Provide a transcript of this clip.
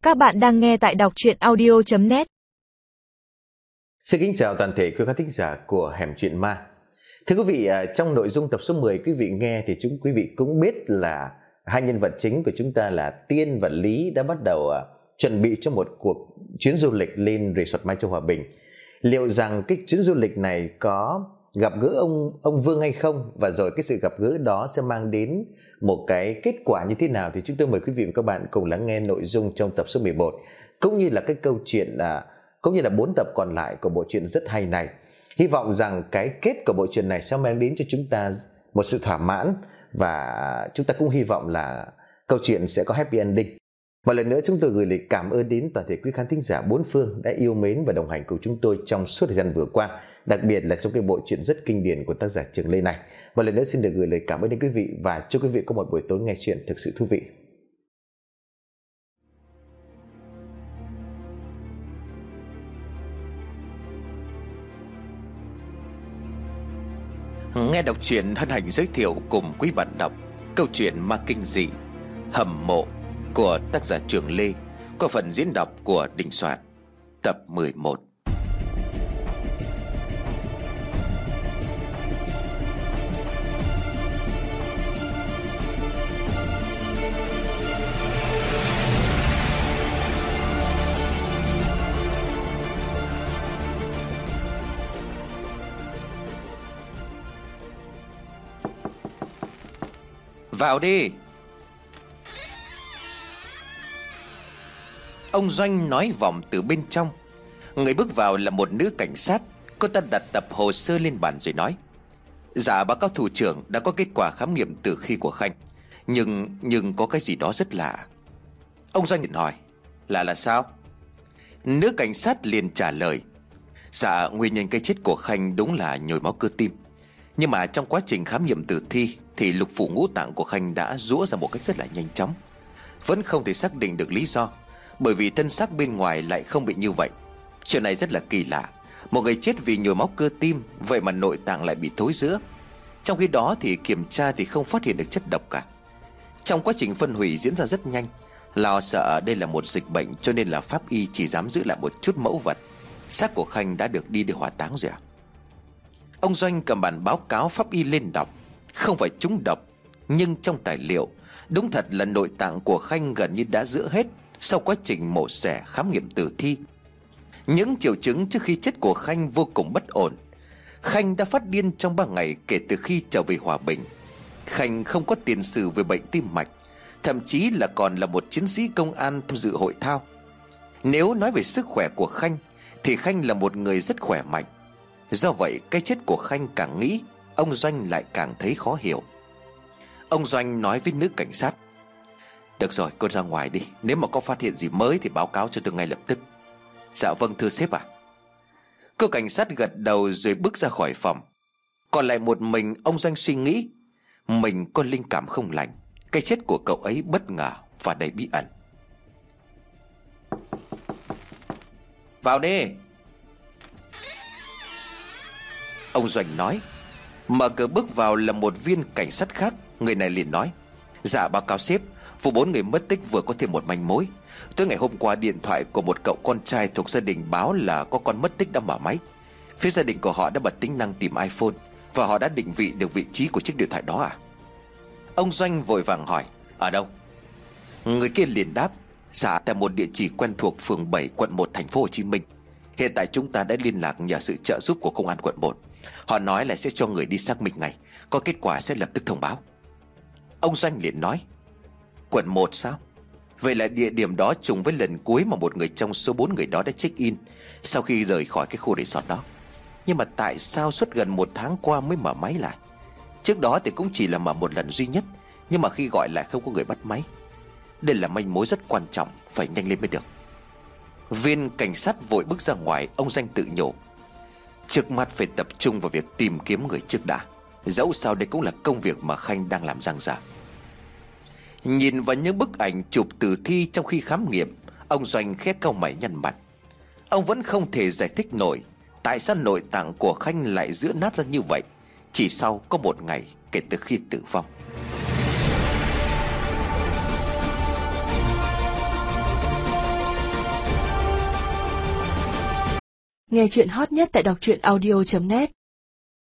Các bạn đang nghe tại đọc truyện audio.net. Xin kính chào toàn thể quý khán thính giả của Hẻm Chuyện Ma. Thưa quý vị, trong nội dung tập số 10 quý vị nghe thì quý vị cũng biết là hai nhân vật chính của chúng ta là Tiên và Lý đã bắt đầu chuẩn bị cho một cuộc chuyến du lịch lên Resort Mai Châu Hòa Bình. Liệu rằng cái chuyến du lịch này có gặp gỡ ông Vương hay không, và rồi cái sự gặp gỡ đó sẽ mang đến một cái kết quả như thế nào, thì chúng tôi mời quý vị và các bạn cùng lắng nghe nội dung trong tập số 11 cũng như là cái câu chuyện cũng như là 4 tập còn lại của bộ truyện rất hay này. Hy vọng rằng cái kết của bộ truyện này sẽ mang đến cho chúng ta một sự thỏa mãn, và chúng ta cũng hy vọng là câu chuyện sẽ có happy ending. Một lần nữa chúng tôi gửi lời cảm ơn đến toàn thể quý khán thính giả bốn phương đã yêu mến và đồng hành cùng chúng tôi trong suốt thời gian vừa qua, đặc biệt là trong cái bộ truyện rất kinh điển của tác giả Trường Lê này. Một lần nữa xin được gửi lời cảm ơn đến quý vị và chúc quý vị có một buổi tối nghe chuyện thực sự thú vị. Nghe đọc truyện hân hạnh giới thiệu cùng quý bạn đọc câu chuyện ma kinh dị Hầm Mộ của tác giả Trường Lê, có phần diễn đọc của Đình Soạn. Tập 11. Vào đi. Ông Doanh nói vọng từ bên trong. Người bước vào là một nữ cảnh sát. Cô ta đặt tập hồ sơ lên bàn rồi nói: Dạ báo cáo thủ trưởng, đã có kết quả khám nghiệm tử thi của Khanh. Nhưng có cái gì đó rất lạ. Ông Doanh liền hỏi: Là sao? Nữ cảnh sát liền trả lời: Dạ nguyên nhân cái chết của Khanh đúng là nhồi máu cơ tim. Nhưng mà trong quá trình khám nghiệm tử thi thì lục phủ ngũ tạng của Khanh đã giũa ra một cách rất là nhanh chóng. Vẫn không thể xác định được lý do, bởi vì thân xác bên ngoài lại không bị như vậy. Chuyện này rất là kỳ lạ. Một người chết vì nhồi máu cơ tim, vậy mà nội tạng lại bị thối rữa. Trong khi đó thì kiểm tra thì không phát hiện được chất độc cả. Trong quá trình phân hủy diễn ra rất nhanh. Lo sợ đây là một dịch bệnh cho nên là pháp y chỉ dám giữ lại một chút mẫu vật. Xác của Khanh đã được đi để hỏa táng rồi. Ông Doanh cầm bản báo cáo pháp y lên đọc. Không phải trúng độc, nhưng trong tài liệu đúng thật là nội tạng của Khanh gần như đã rữa hết sau quá trình mổ xẻ khám nghiệm tử thi. Những triệu chứng trước khi chết của Khanh vô cùng bất ổn. Khanh đã phát điên trong 3 ngày kể từ khi trở về Hòa Bình. Khanh không có tiền sử về bệnh tim mạch, thậm chí là còn là một chiến sĩ công an tham dự hội thao. Nếu nói về sức khỏe của Khanh thì Khanh là một người rất khỏe mạnh. Do vậy cái chết của Khanh càng nghĩ, ông Doanh lại càng thấy khó hiểu. Ông Doanh nói với nữ cảnh sát: Được rồi, cô ra ngoài đi. Nếu mà có phát hiện gì mới thì báo cáo cho tôi ngay lập tức. Dạ vâng thưa sếp ạ. Cô cảnh sát gật đầu rồi bước ra khỏi phòng. Còn lại một mình ông Doanh suy nghĩ. Mình có linh cảm không lành. Cái chết của cậu ấy bất ngờ và đầy bí ẩn. Vào đi. Ông Doanh nói. Mở cửa bước vào là một viên cảnh sát khác. Người này liền nói: Dạ báo cáo sếp, vụ 4 người mất tích vừa có thêm một manh mối. Tới ngày hôm qua điện thoại của một cậu con trai thuộc gia đình báo là có con mất tích đã mở máy. Phía gia đình của họ đã bật tính năng tìm iPhone, và họ đã định vị được vị trí của chiếc điện thoại đó à? Ông Doanh vội vàng hỏi: Ở đâu? Người kia liền đáp: Dạ tại một địa chỉ quen thuộc phường 7 quận 1 thành phố Hồ Chí Minh. Hiện tại chúng ta đã liên lạc nhờ sự trợ giúp của công an quận 1. Họ nói là sẽ cho người đi xác minh ngay, có kết quả sẽ lập tức thông báo. Ông Doanh liền nói: Quận 1 sao? Vậy là địa điểm đó trùng với lần cuối mà một người trong số 4 người đó đã check in sau khi rời khỏi cái khu resort đó. Nhưng mà tại sao suốt gần 1 tháng qua mới mở máy lại? Trước đó thì cũng chỉ là mở một lần duy nhất, nhưng mà khi gọi lại không có người bắt máy. Đây là manh mối rất quan trọng, phải nhanh lên mới được. Viên cảnh sát vội bước ra ngoài. Ông Doanh tự nhủ: Trước mắt phải tập trung vào việc tìm kiếm người trước đã. Dẫu sao đây cũng là công việc mà Khanh đang làm dang dở. Nhìn vào những bức ảnh chụp tử thi trong khi khám nghiệm, ông Doanh khẽ cau mày nhăn mặt. Ông vẫn không thể giải thích nổi tại sao nội tạng của Khanh lại rữa nát ra như vậy chỉ sau có 1 ngày kể từ khi tử vong. Nghe chuyện hot nhất tại đọc truyện audio.net